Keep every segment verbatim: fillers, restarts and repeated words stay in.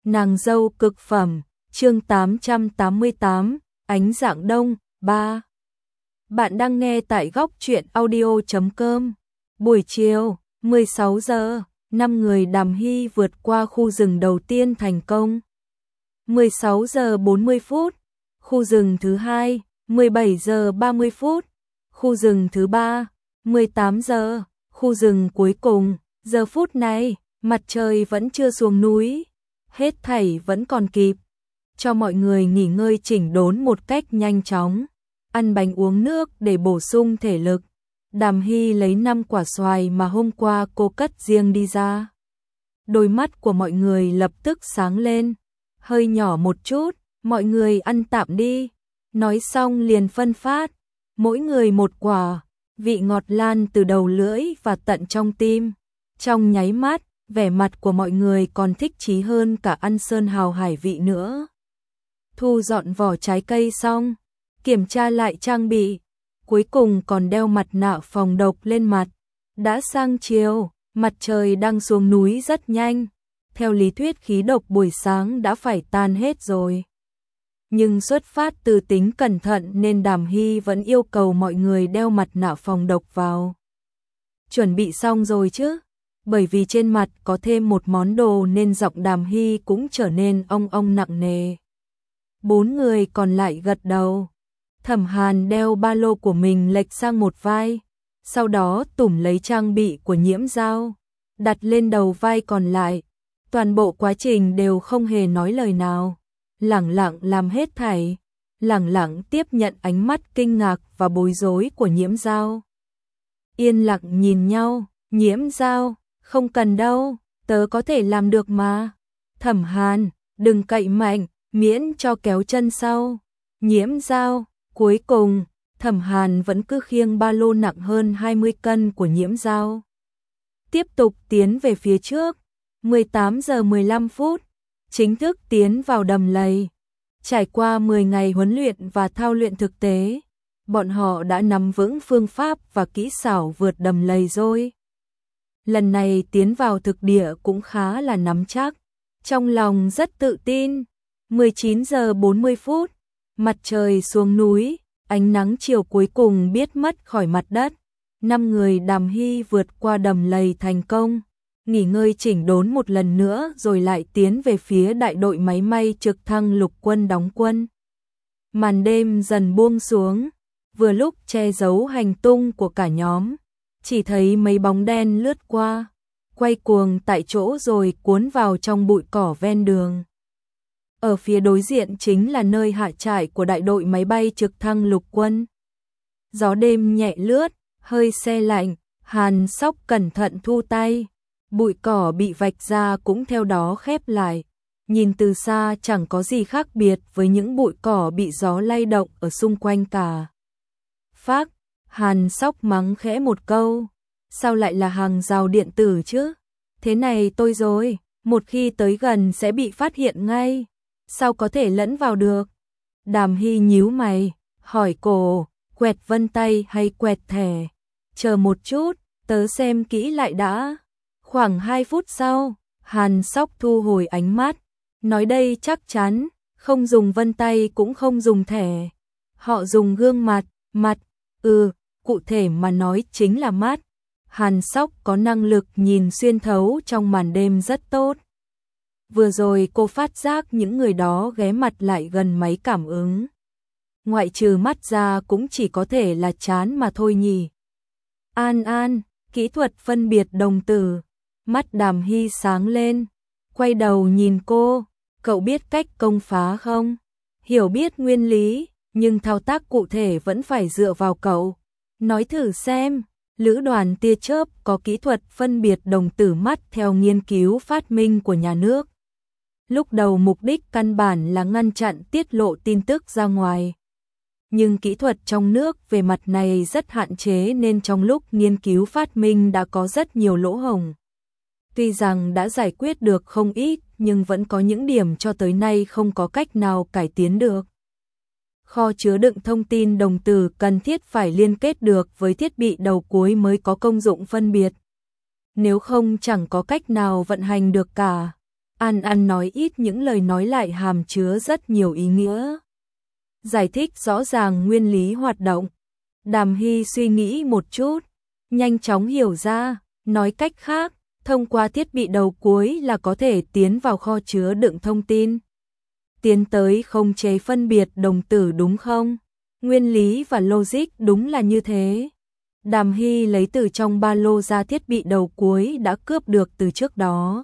Nàng dâu cực phẩm, chương tám trăm tám mươi tám, ánh dạng đông, ba. Bạn đang nghe tại góc truyện audio chấm com. Buổi chiều, mười sáu giờ, năm người Đàm Hy vượt qua khu rừng đầu tiên thành công. mười sáu giờ bốn mươi phút, khu rừng thứ hai, mười bảy giờ ba mươi phút, khu rừng thứ ba, mười tám giờ, khu rừng cuối cùng. Giờ phút này, mặt trời vẫn chưa xuống núi, hết thảy vẫn còn kịp, cho mọi người nghỉ ngơi chỉnh đốn một cách nhanh chóng, ăn bánh uống nước để bổ sung thể lực. Đàm Hy lấy năm quả xoài mà hôm qua cô cất riêng đi ra. Đôi mắt của mọi người lập tức sáng lên, hơi nhỏ một chút, mọi người ăn tạm đi. Nói xong liền phân phát, mỗi người một quả, vị ngọt lan từ đầu lưỡi và tận trong tim. Trong nháy mắt, vẻ mặt của mọi người còn thích chí hơn cả ăn sơn hào hải vị nữa. Thu dọn vỏ trái cây xong, kiểm tra lại trang bị, cuối cùng còn đeo mặt nạ phòng độc lên mặt. Đã sang chiều, mặt trời đang xuống núi rất nhanh. Theo lý thuyết khí độc buổi sáng đã phải tan hết rồi. Nhưng xuất phát từ tính cẩn thận nên Đàm Hy vẫn yêu cầu mọi người đeo mặt nạ phòng độc vào. Chuẩn bị xong rồi chứ? Bởi vì trên mặt có thêm một món đồ nên giọng Đàm Hy cũng trở nên ong ong nặng nề. Bốn người còn lại gật đầu. Thẩm Hàn đeo ba lô của mình lệch sang một vai, sau đó tủm lấy trang bị của Nhiễm Dao, đặt lên đầu vai còn lại. Toàn bộ quá trình đều không hề nói lời nào, lẳng lặng làm hết thảy, lẳng lặng tiếp nhận ánh mắt kinh ngạc và bối rối của Nhiễm Dao. Yên lặng nhìn nhau, Nhiễm Dao, không cần đâu, tớ có thể làm được mà. Thẩm Hàn, đừng cậy mạnh, miễn cho kéo chân sau. Nhiễm Dao, cuối cùng, Thẩm Hàn vẫn cứ khiêng ba lô nặng hơn hai mươi cân của Nhiễm Dao. Tiếp tục tiến về phía trước, mười tám giờ mười lăm phút, chính thức tiến vào đầm lầy. Trải qua mười ngày huấn luyện và thao luyện thực tế, bọn họ đã nắm vững phương pháp và kỹ xảo vượt đầm lầy rồi. Lần này tiến vào thực địa cũng khá là nắm chắc, trong lòng rất tự tin. mười chín giờ bốn mươi phút, mặt trời xuống núi, ánh nắng chiều cuối cùng biết mất khỏi mặt đất. Năm người Đàm Hy vượt qua đầm lầy thành công, nghỉ ngơi chỉnh đốn một lần nữa rồi lại tiến về phía đại đội máy may trực thăng lục quân đóng quân. Màn đêm dần buông xuống, vừa lúc che giấu hành tung của cả nhóm. Chỉ thấy mấy bóng đen lướt qua, quay cuồng tại chỗ rồi cuốn vào trong bụi cỏ ven đường. Ở phía đối diện chính là nơi hạ trại của đại đội máy bay trực thăng lục quân. Gió đêm nhẹ lướt, hơi se lạnh, Hàn Sóc cẩn thận thu tay. Bụi cỏ bị vạch ra cũng theo đó khép lại. Nhìn từ xa chẳng có gì khác biệt với những bụi cỏ bị gió lay động ở xung quanh cả. Phác, Hàn Sóc mắng khẽ một câu. Sao lại là hàng rào điện tử chứ? Thế này tôi rồi, một khi tới gần sẽ bị phát hiện ngay. Sao có thể lẫn vào được? Đàm Hy nhíu mày, hỏi cô, quẹt vân tay hay quẹt thẻ? Chờ một chút, tớ xem kỹ lại đã. Khoảng hai phút sau, Hàn Sóc thu hồi ánh mắt, nói đây chắc chắn, không dùng vân tay cũng không dùng thẻ. Họ dùng gương mặt, mặt, ừ, cụ thể mà nói chính là mắt. Hàn Sóc có năng lực nhìn xuyên thấu trong màn đêm rất tốt. Vừa rồi cô phát giác những người đó ghé mặt lại gần máy cảm ứng. Ngoại trừ mắt ra cũng chỉ có thể là trán mà thôi nhỉ. An An, kỹ thuật phân biệt đồng tử. Mắt Đàm Hy sáng lên, quay đầu nhìn cô, cậu biết cách công phá không? Hiểu biết nguyên lý, nhưng thao tác cụ thể vẫn phải dựa vào cậu. Nói thử xem, lữ đoàn tia chớp có kỹ thuật phân biệt đồng tử mắt theo nghiên cứu phát minh của nhà nước. Lúc đầu mục đích căn bản là ngăn chặn tiết lộ tin tức ra ngoài. Nhưng kỹ thuật trong nước về mặt này rất hạn chế nên trong lúc nghiên cứu phát minh đã có rất nhiều lỗ hổng. Tuy rằng đã giải quyết được không ít nhưng vẫn có những điểm cho tới nay không có cách nào cải tiến được. Kho chứa đựng thông tin đồng tử cần thiết phải liên kết được với thiết bị đầu cuối mới có công dụng phân biệt. Nếu không chẳng có cách nào vận hành được cả. An An nói ít những lời nói lại hàm chứa rất nhiều ý nghĩa. Giải thích rõ ràng nguyên lý hoạt động. Đàm Hy suy nghĩ một chút, nhanh chóng hiểu ra, nói cách khác, thông qua thiết bị đầu cuối là có thể tiến vào kho chứa đựng thông tin. Tiến tới khống chế phân biệt đồng tử đúng không? Nguyên lý và logic đúng là như thế. Đàm Hy lấy từ trong ba lô ra thiết bị đầu cuối đã cướp được từ trước đó.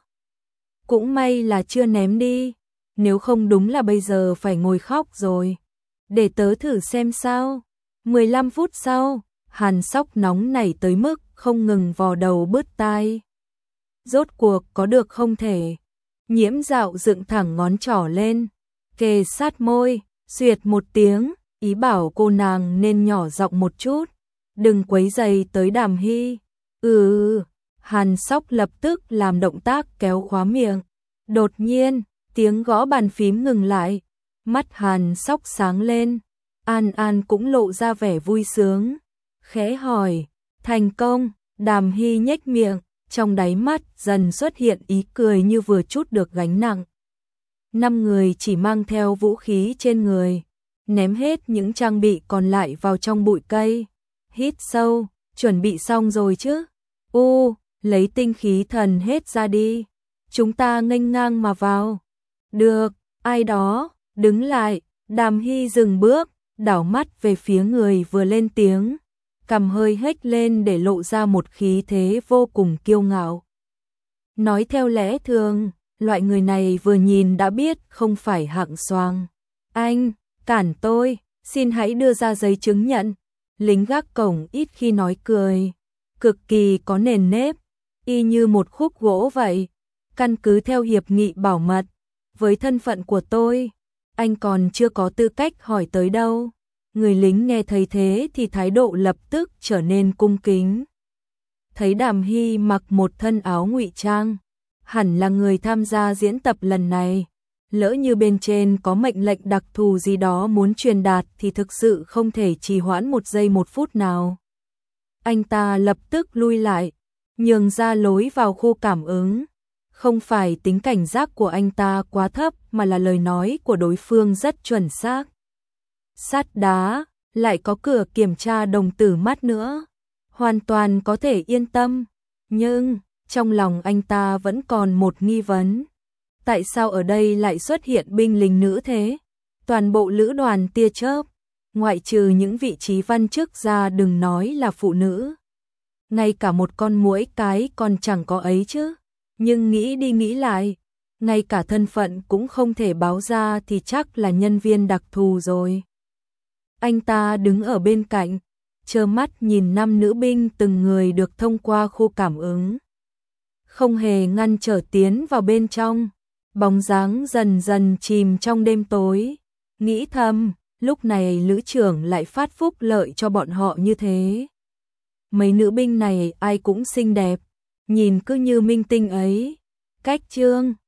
Cũng may là chưa ném đi, nếu không đúng là bây giờ phải ngồi khóc rồi. Để tớ thử xem sao. mười lăm phút sau, Hàn Sóc nóng nảy tới mức không ngừng vò đầu bứt tai. Rốt cuộc có được không thể. Nhiễm Dạo dựng thẳng ngón trỏ lên, kề sát môi, xuyệt một tiếng, ý bảo cô nàng nên nhỏ giọng một chút, đừng quấy rầy tới Đàm Hy. Ừ, Hàn Sóc lập tức làm động tác kéo khóa miệng. Đột nhiên, tiếng gõ bàn phím ngừng lại, mắt Hàn Sóc sáng lên, An An cũng lộ ra vẻ vui sướng, khẽ hỏi, thành công. Đàm Hy nhếch miệng, trong đáy mắt dần xuất hiện ý cười như vừa trút được gánh nặng. Năm người chỉ mang theo vũ khí trên người, ném hết những trang bị còn lại vào trong bụi cây, hít sâu, chuẩn bị xong rồi chứ? U, lấy tinh khí thần hết ra đi, chúng ta nghênh ngang mà vào. Được, ai đó, đứng lại. Đàm Hy dừng bước, đảo mắt về phía người vừa lên tiếng, cằm hơi hếch lên để lộ ra một khí thế vô cùng kiêu ngạo. Nói theo lẽ thường, loại người này vừa nhìn đã biết không phải hạng xoang. Anh, cản tôi, xin hãy đưa ra giấy chứng nhận. Lính gác cổng ít khi nói cười, cực kỳ có nền nếp, y như một khúc gỗ vậy. Căn cứ theo hiệp nghị bảo mật, với thân phận của tôi, anh còn chưa có tư cách hỏi tới đâu. Người lính nghe thấy thế thì thái độ lập tức trở nên cung kính. Thấy Đàm Hy mặc một thân áo ngụy trang, hẳn là người tham gia diễn tập lần này. Lỡ như bên trên có mệnh lệnh đặc thù gì đó muốn truyền đạt thì thực sự không thể trì hoãn một giây một phút nào. Anh ta lập tức lui lại, nhường ra lối vào khu cảm ứng. Không phải tính cảnh giác của anh ta quá thấp mà là lời nói của đối phương rất chuẩn xác. Sắt đá, lại có cửa kiểm tra đồng tử mắt nữa. Hoàn toàn có thể yên tâm. Nhưng, trong lòng anh ta vẫn còn một nghi vấn. Tại sao ở đây lại xuất hiện binh lính nữ thế? Toàn bộ lữ đoàn tia chớp, ngoại trừ những vị trí văn chức ra đừng nói là phụ nữ. Ngay cả một con muỗi cái còn chẳng có ấy chứ. Nhưng nghĩ đi nghĩ lại, ngay cả thân phận cũng không thể báo ra thì chắc là nhân viên đặc thù rồi. Anh ta đứng ở bên cạnh, trơ mắt nhìn năm nữ binh từng người được thông qua khu cảm ứng. Không hề ngăn trở tiến vào bên trong, bóng dáng dần dần chìm trong đêm tối. Nghĩ thầm, lúc này lữ trưởng lại phát phúc lợi cho bọn họ như thế. Mấy nữ binh này ai cũng xinh đẹp, nhìn cứ như minh tinh ấy. Cách chương